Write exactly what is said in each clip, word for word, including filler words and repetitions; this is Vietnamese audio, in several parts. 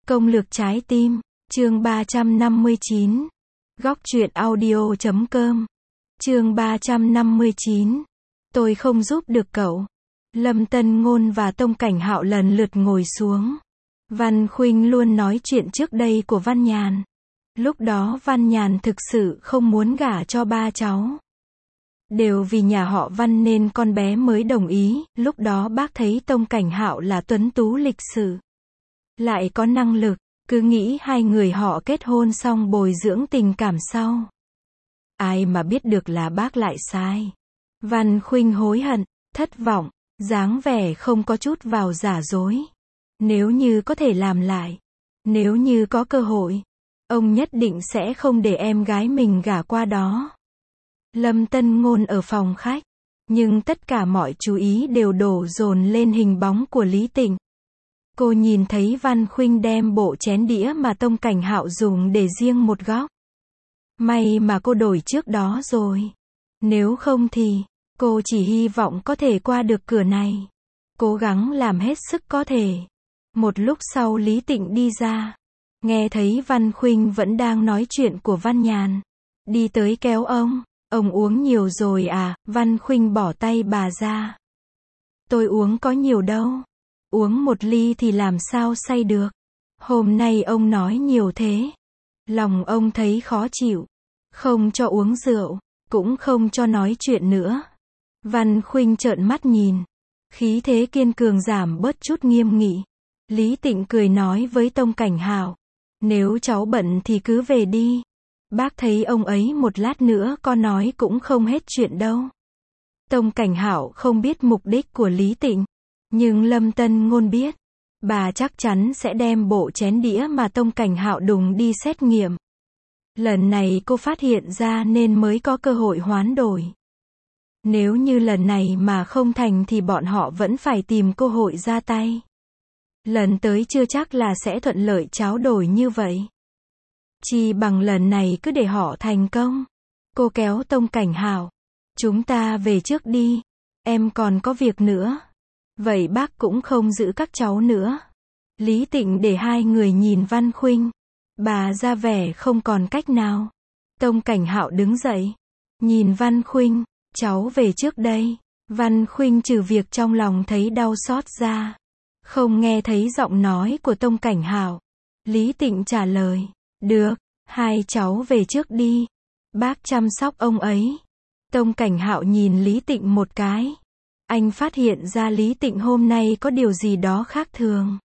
Công lược trái tim, chương ba trăm năm mươi chín. Góc truyện audio chấm com. Chương ba trăm năm mươi chín. Tôi không giúp được cậu. Lâm Tân Ngôn và Tông Cảnh Hạo lần lượt ngồi xuống. Văn Khuynh luôn nói chuyện trước đây của Văn Nhàn. Lúc đó Văn Nhàn thực sự không muốn gả cho ba cháu. Đều vì nhà họ Văn nên con bé mới đồng ý. Lúc đó bác thấy Tông Cảnh Hạo là tuấn tú lịch sự, lại có năng lực, cứ nghĩ hai người họ kết hôn xong bồi dưỡng tình cảm sau. Ai mà biết được là bác lại sai. Văn Khuynh hối hận, thất vọng, dáng vẻ không có chút vào giả dối. Nếu như có thể làm lại, nếu như có cơ hội, ông nhất định sẽ không để em gái mình gả qua đó. Lâm Tân Ngôn ở phòng khách, nhưng tất cả mọi chú ý đều đổ dồn lên hình bóng của Lý Tịnh. Cô nhìn thấy Văn Khuynh đem bộ chén đĩa mà Tông Cảnh Hạo dùng để riêng một góc. May mà cô đổi trước đó rồi. Nếu không thì, cô chỉ hy vọng có thể qua được cửa này. Cố gắng làm hết sức có thể. Một lúc sau Lý Tịnh đi ra. Nghe thấy Văn Khuynh vẫn đang nói chuyện của Văn Nhàn. Đi tới kéo ông. Ông uống nhiều rồi à? Văn Khuynh bỏ tay bà ra. Tôi uống có nhiều đâu. Uống một ly thì làm sao say được. Hôm nay ông nói nhiều thế. Lòng ông thấy khó chịu. Không cho uống rượu, cũng không cho nói chuyện nữa. Văn Khuynh trợn mắt nhìn. Khí thế kiên cường giảm bớt chút nghiêm nghị. Lý Tịnh cười nói với Tông Cảnh Hạo. Nếu cháu bận thì cứ về đi. Bác thấy ông ấy một lát nữa có nói cũng không hết chuyện đâu. Tông Cảnh Hạo không biết mục đích của Lý Tịnh. Nhưng Lâm Tân Ngôn biết. Bà chắc chắn sẽ đem bộ chén đĩa mà Tông Cảnh Hạo đùng đi xét nghiệm. Lần này cô phát hiện ra nên mới có cơ hội hoán đổi. Nếu như lần này mà không thành thì bọn họ vẫn phải tìm cơ hội ra tay. Lần tới chưa chắc là sẽ thuận lợi tráo đổi như vậy. Chỉ bằng lần này cứ để họ thành công. Cô kéo Tông Cảnh Hạo. Chúng ta về trước đi. Em còn có việc nữa. Vậy bác cũng không giữ các cháu nữa. Lý Tịnh để hai người nhìn Văn Khuynh. Bà ra vẻ không còn cách nào. Tông Cảnh Hạo đứng dậy. Nhìn Văn Khuynh. Cháu về trước đây. Văn Khuynh trừ việc trong lòng thấy đau xót ra. Không nghe thấy giọng nói của Tông Cảnh Hạo. Lý Tịnh trả lời. Được, hai cháu về trước đi. Bác chăm sóc ông ấy. Tông Cảnh Hạo nhìn Lý Tịnh một cái. Anh phát hiện ra Lý Tịnh hôm nay có điều gì đó khác thường.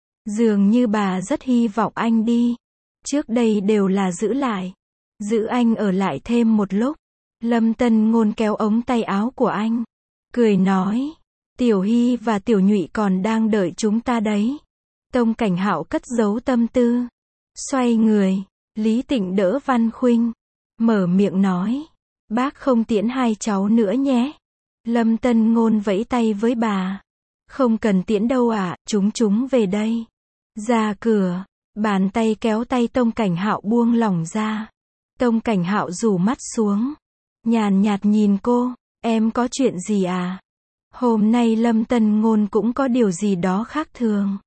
Dường như bà rất hy vọng anh đi. Trước đây đều là giữ lại. Giữ anh ở lại thêm một lúc. Lâm Tân Ngôn kéo ống tay áo của anh. Cười nói. Tiểu Hy và Tiểu Nhụy còn đang đợi chúng ta đấy. Tông Cảnh Hạo cất giấu tâm tư. Xoay người. Lý Tịnh đỡ Văn Khuynh. Mở miệng nói. Bác không tiễn hai cháu nữa nhé. Lâm Tân Ngôn vẫy tay với bà. Không cần tiễn đâu ạ, à, chúng chúng về đây. Ra cửa. Bàn tay kéo tay Tông Cảnh Hạo buông lỏng ra. Tông Cảnh Hạo rủ mắt xuống. Nhàn nhạt nhìn cô. Em có chuyện gì à? Hôm nay Lâm Tân Ngôn cũng có điều gì đó khác thường.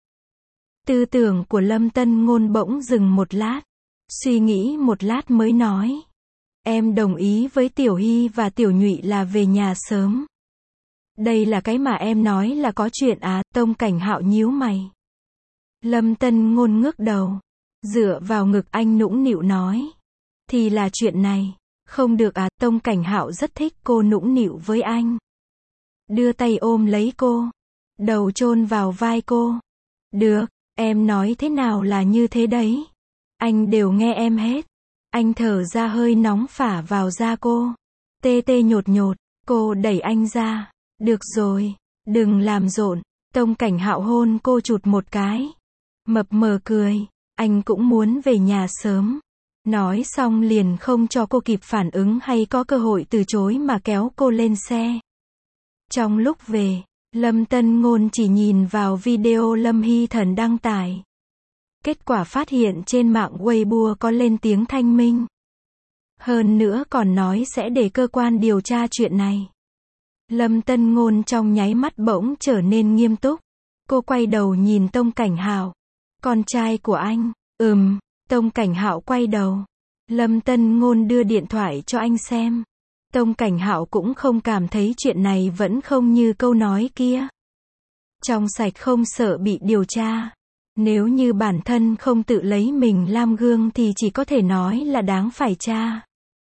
Tư tưởng của Lâm Tân Ngôn bỗng dừng một lát. Suy nghĩ một lát mới nói. Em đồng ý với Tiểu Hy và Tiểu Nhụy là về nhà sớm. Đây là cái mà em nói là có chuyện à? Tông Cảnh Hạo nhíu mày. Lâm Tân Ngôn ngước đầu. Dựa vào ngực anh nũng nịu nói. Thì là chuyện này. Không được à? Tông Cảnh Hạo rất thích cô nũng nịu với anh. Đưa tay ôm lấy cô. Đầu chôn vào vai cô. Được, em nói thế nào là như thế đấy. Anh đều nghe em hết. Anh thở ra hơi nóng phả vào da cô. Tê tê nhột nhột. Cô đẩy anh ra. Được rồi, đừng làm rộn. Tông Cảnh Hạo hôn cô chụt một cái. Mập mờ cười. Anh cũng muốn về nhà sớm. Nói xong liền không cho cô kịp phản ứng hay có cơ hội từ chối mà kéo cô lên xe. Trong lúc về, Lâm Tân Ngôn chỉ nhìn vào video Lâm Hy Thần đăng tải. Kết quả phát hiện trên mạng Weibo có lên tiếng thanh minh. Hơn nữa còn nói sẽ để cơ quan điều tra chuyện này. Lâm Tân Ngôn trong nháy mắt bỗng trở nên nghiêm túc. Cô quay đầu nhìn Tông Cảnh Hạo. Con trai của anh. Ừm, Tông Cảnh Hạo quay đầu. Lâm Tân Ngôn đưa điện thoại cho anh xem. Tông Cảnh Hạo cũng không cảm thấy chuyện này vẫn không như câu nói kia. Trong sạch không sợ bị điều tra. Nếu như bản thân không tự lấy mình làm gương thì chỉ có thể nói là đáng phải tra.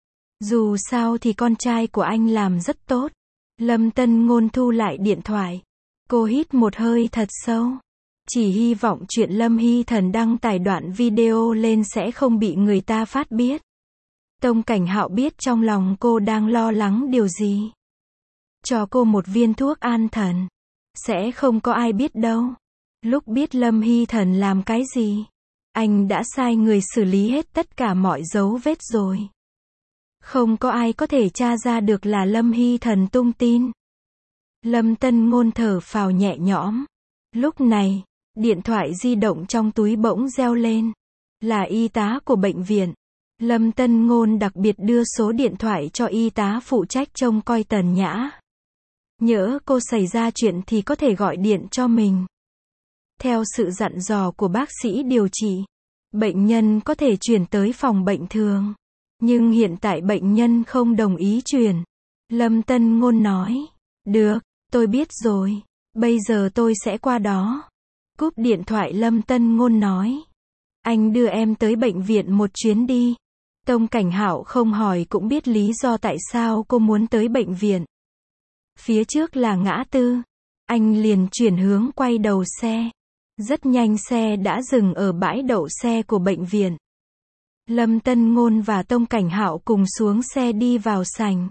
Dù sao thì con trai của anh làm rất tốt. Lâm Tân Ngôn thu lại điện thoại. Cô hít một hơi thật sâu. Chỉ hy vọng chuyện Lâm Hy Thần đăng tải đoạn video lên sẽ không bị người ta phát biết. Tông Cảnh Hạo biết trong lòng cô đang lo lắng điều gì. Cho cô một viên thuốc an thần. Sẽ không có ai biết đâu. Lúc biết Lâm Hy Thần làm cái gì, anh đã sai người xử lý hết tất cả mọi dấu vết rồi. Không có ai có thể tra ra được là Lâm Hy Thần tung tin. Lâm Tân Ngôn thở phào nhẹ nhõm. Lúc này, điện thoại di động trong túi bỗng reo lên. Là y tá của bệnh viện. Lâm Tân Ngôn đặc biệt đưa số điện thoại cho y tá phụ trách trông coi Tần Nhã. Nhỡ cô xảy ra chuyện thì có thể gọi điện cho mình. Theo sự dặn dò của bác sĩ điều trị, bệnh nhân có thể chuyển tới phòng bệnh thường. Nhưng hiện tại bệnh nhân không đồng ý chuyển. Lâm Tân Ngôn nói. Được, tôi biết rồi. Bây giờ tôi sẽ qua đó. Cúp điện thoại Lâm Tân Ngôn nói. Anh đưa em tới bệnh viện một chuyến đi. Tông Cảnh Hạo không hỏi cũng biết lý do tại sao cô muốn tới bệnh viện. Phía trước là ngã tư. Anh liền chuyển hướng quay đầu xe. Rất nhanh xe đã dừng ở bãi đậu xe của bệnh viện. Lâm Tân Ngôn và Tông Cảnh Hạo cùng xuống xe đi vào sảnh.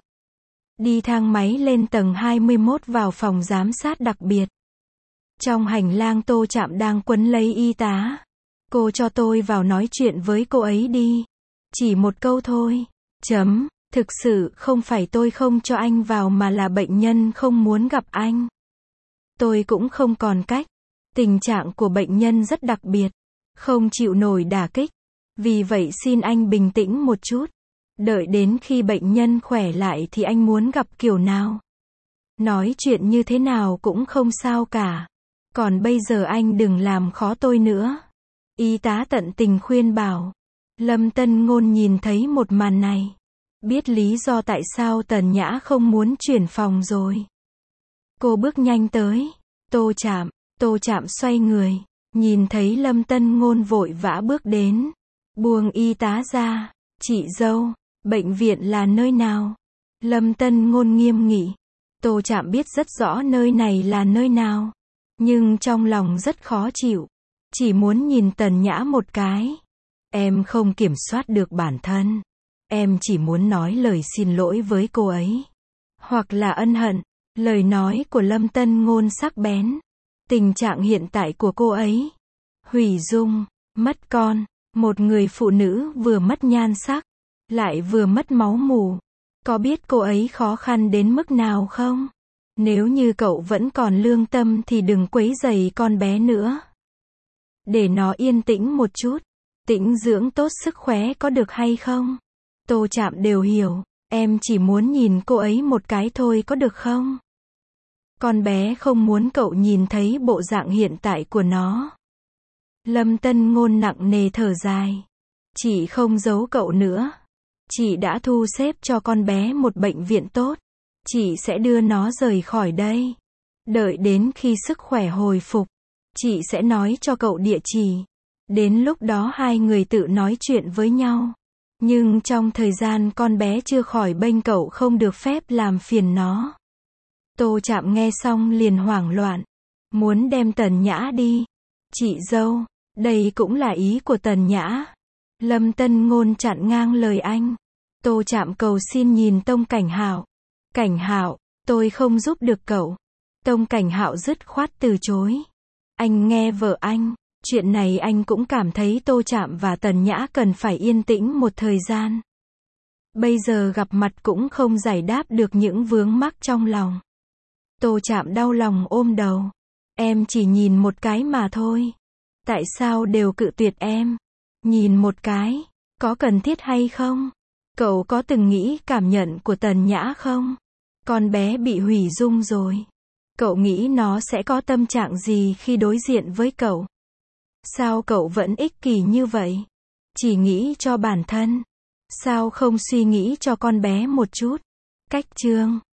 Đi thang máy lên tầng hai mươi mốt vào phòng giám sát đặc biệt. Trong hành lang Tô Trạm đang quấn lấy y tá. Cô cho tôi vào nói chuyện với cô ấy đi. Chỉ một câu thôi. Chấm. Thực sự không phải tôi không cho anh vào mà là bệnh nhân không muốn gặp anh. Tôi cũng không còn cách. Tình trạng của bệnh nhân rất đặc biệt. Không chịu nổi đả kích. Vì vậy xin anh bình tĩnh một chút. Đợi đến khi bệnh nhân khỏe lại thì anh muốn gặp kiểu nào. Nói chuyện như thế nào cũng không sao cả. Còn bây giờ anh đừng làm khó tôi nữa. Y tá tận tình khuyên bảo. Lâm Tân Ngôn nhìn thấy một màn này. Biết lý do tại sao Tần Nhã không muốn chuyển phòng rồi. Cô bước nhanh tới. Tô Trạm. Tô Trạm xoay người. Nhìn thấy Lâm Tân Ngôn vội vã bước đến. Buông y tá ra. Chị dâu, bệnh viện là nơi nào? Lâm Tân Ngôn nghiêm nghị. Tô Trạm biết rất rõ nơi này là nơi nào. Nhưng trong lòng rất khó chịu. Chỉ muốn nhìn Tần Nhã một cái. Em không kiểm soát được bản thân. Em chỉ muốn nói lời xin lỗi với cô ấy. Hoặc là ân hận. Lời nói của Lâm Tân Ngôn sắc bén. Tình trạng hiện tại của cô ấy. Hủy dung, mất con. Một người phụ nữ vừa mất nhan sắc. Lại vừa mất máu mủ. Có biết cô ấy khó khăn đến mức nào không? Nếu như cậu vẫn còn lương tâm thì đừng quấy rầy con bé nữa. Để nó yên tĩnh một chút. Tĩnh dưỡng tốt sức khỏe có được hay không? Tô Trạm đều hiểu. Em chỉ muốn nhìn cô ấy một cái thôi có được không? Con bé không muốn cậu nhìn thấy bộ dạng hiện tại của nó. Lâm Tân Ngôn nặng nề thở dài. Chị không giấu cậu nữa. Chị đã thu xếp cho con bé một bệnh viện tốt. Chị sẽ đưa nó rời khỏi đây. Đợi đến khi sức khỏe hồi phục. Chị sẽ nói cho cậu địa chỉ. Đến lúc đó hai người tự nói chuyện với nhau. Nhưng trong thời gian con bé chưa khỏi bệnh cậu không được phép làm phiền nó. Tô Trạm nghe xong liền hoảng loạn. Muốn đem Tần Nhã đi. Chị dâu, đây cũng là ý của Tần Nhã. Lâm Tân Ngôn chặn ngang lời anh. Tô Trạm cầu xin nhìn Tông Cảnh Hạo. Cảnh Hạo, tôi không giúp được cậu. Tông Cảnh Hạo dứt khoát từ chối. Anh nghe vợ anh. Chuyện này anh cũng cảm thấy Tô Trạm và Tần Nhã cần phải yên tĩnh một thời gian. Bây giờ gặp mặt cũng không giải đáp được những vướng mắc trong lòng. Tô Trạm đau lòng ôm đầu. Em chỉ nhìn một cái mà thôi. Tại sao đều cự tuyệt em? Nhìn một cái, có cần thiết hay không? Cậu có từng nghĩ cảm nhận của Tần Nhã không? Con bé bị hủy dung rồi. Cậu nghĩ nó sẽ có tâm trạng gì khi đối diện với cậu? Sao cậu vẫn ích kỷ như vậy? Chỉ nghĩ cho bản thân. Sao không suy nghĩ cho con bé một chút? Cách chương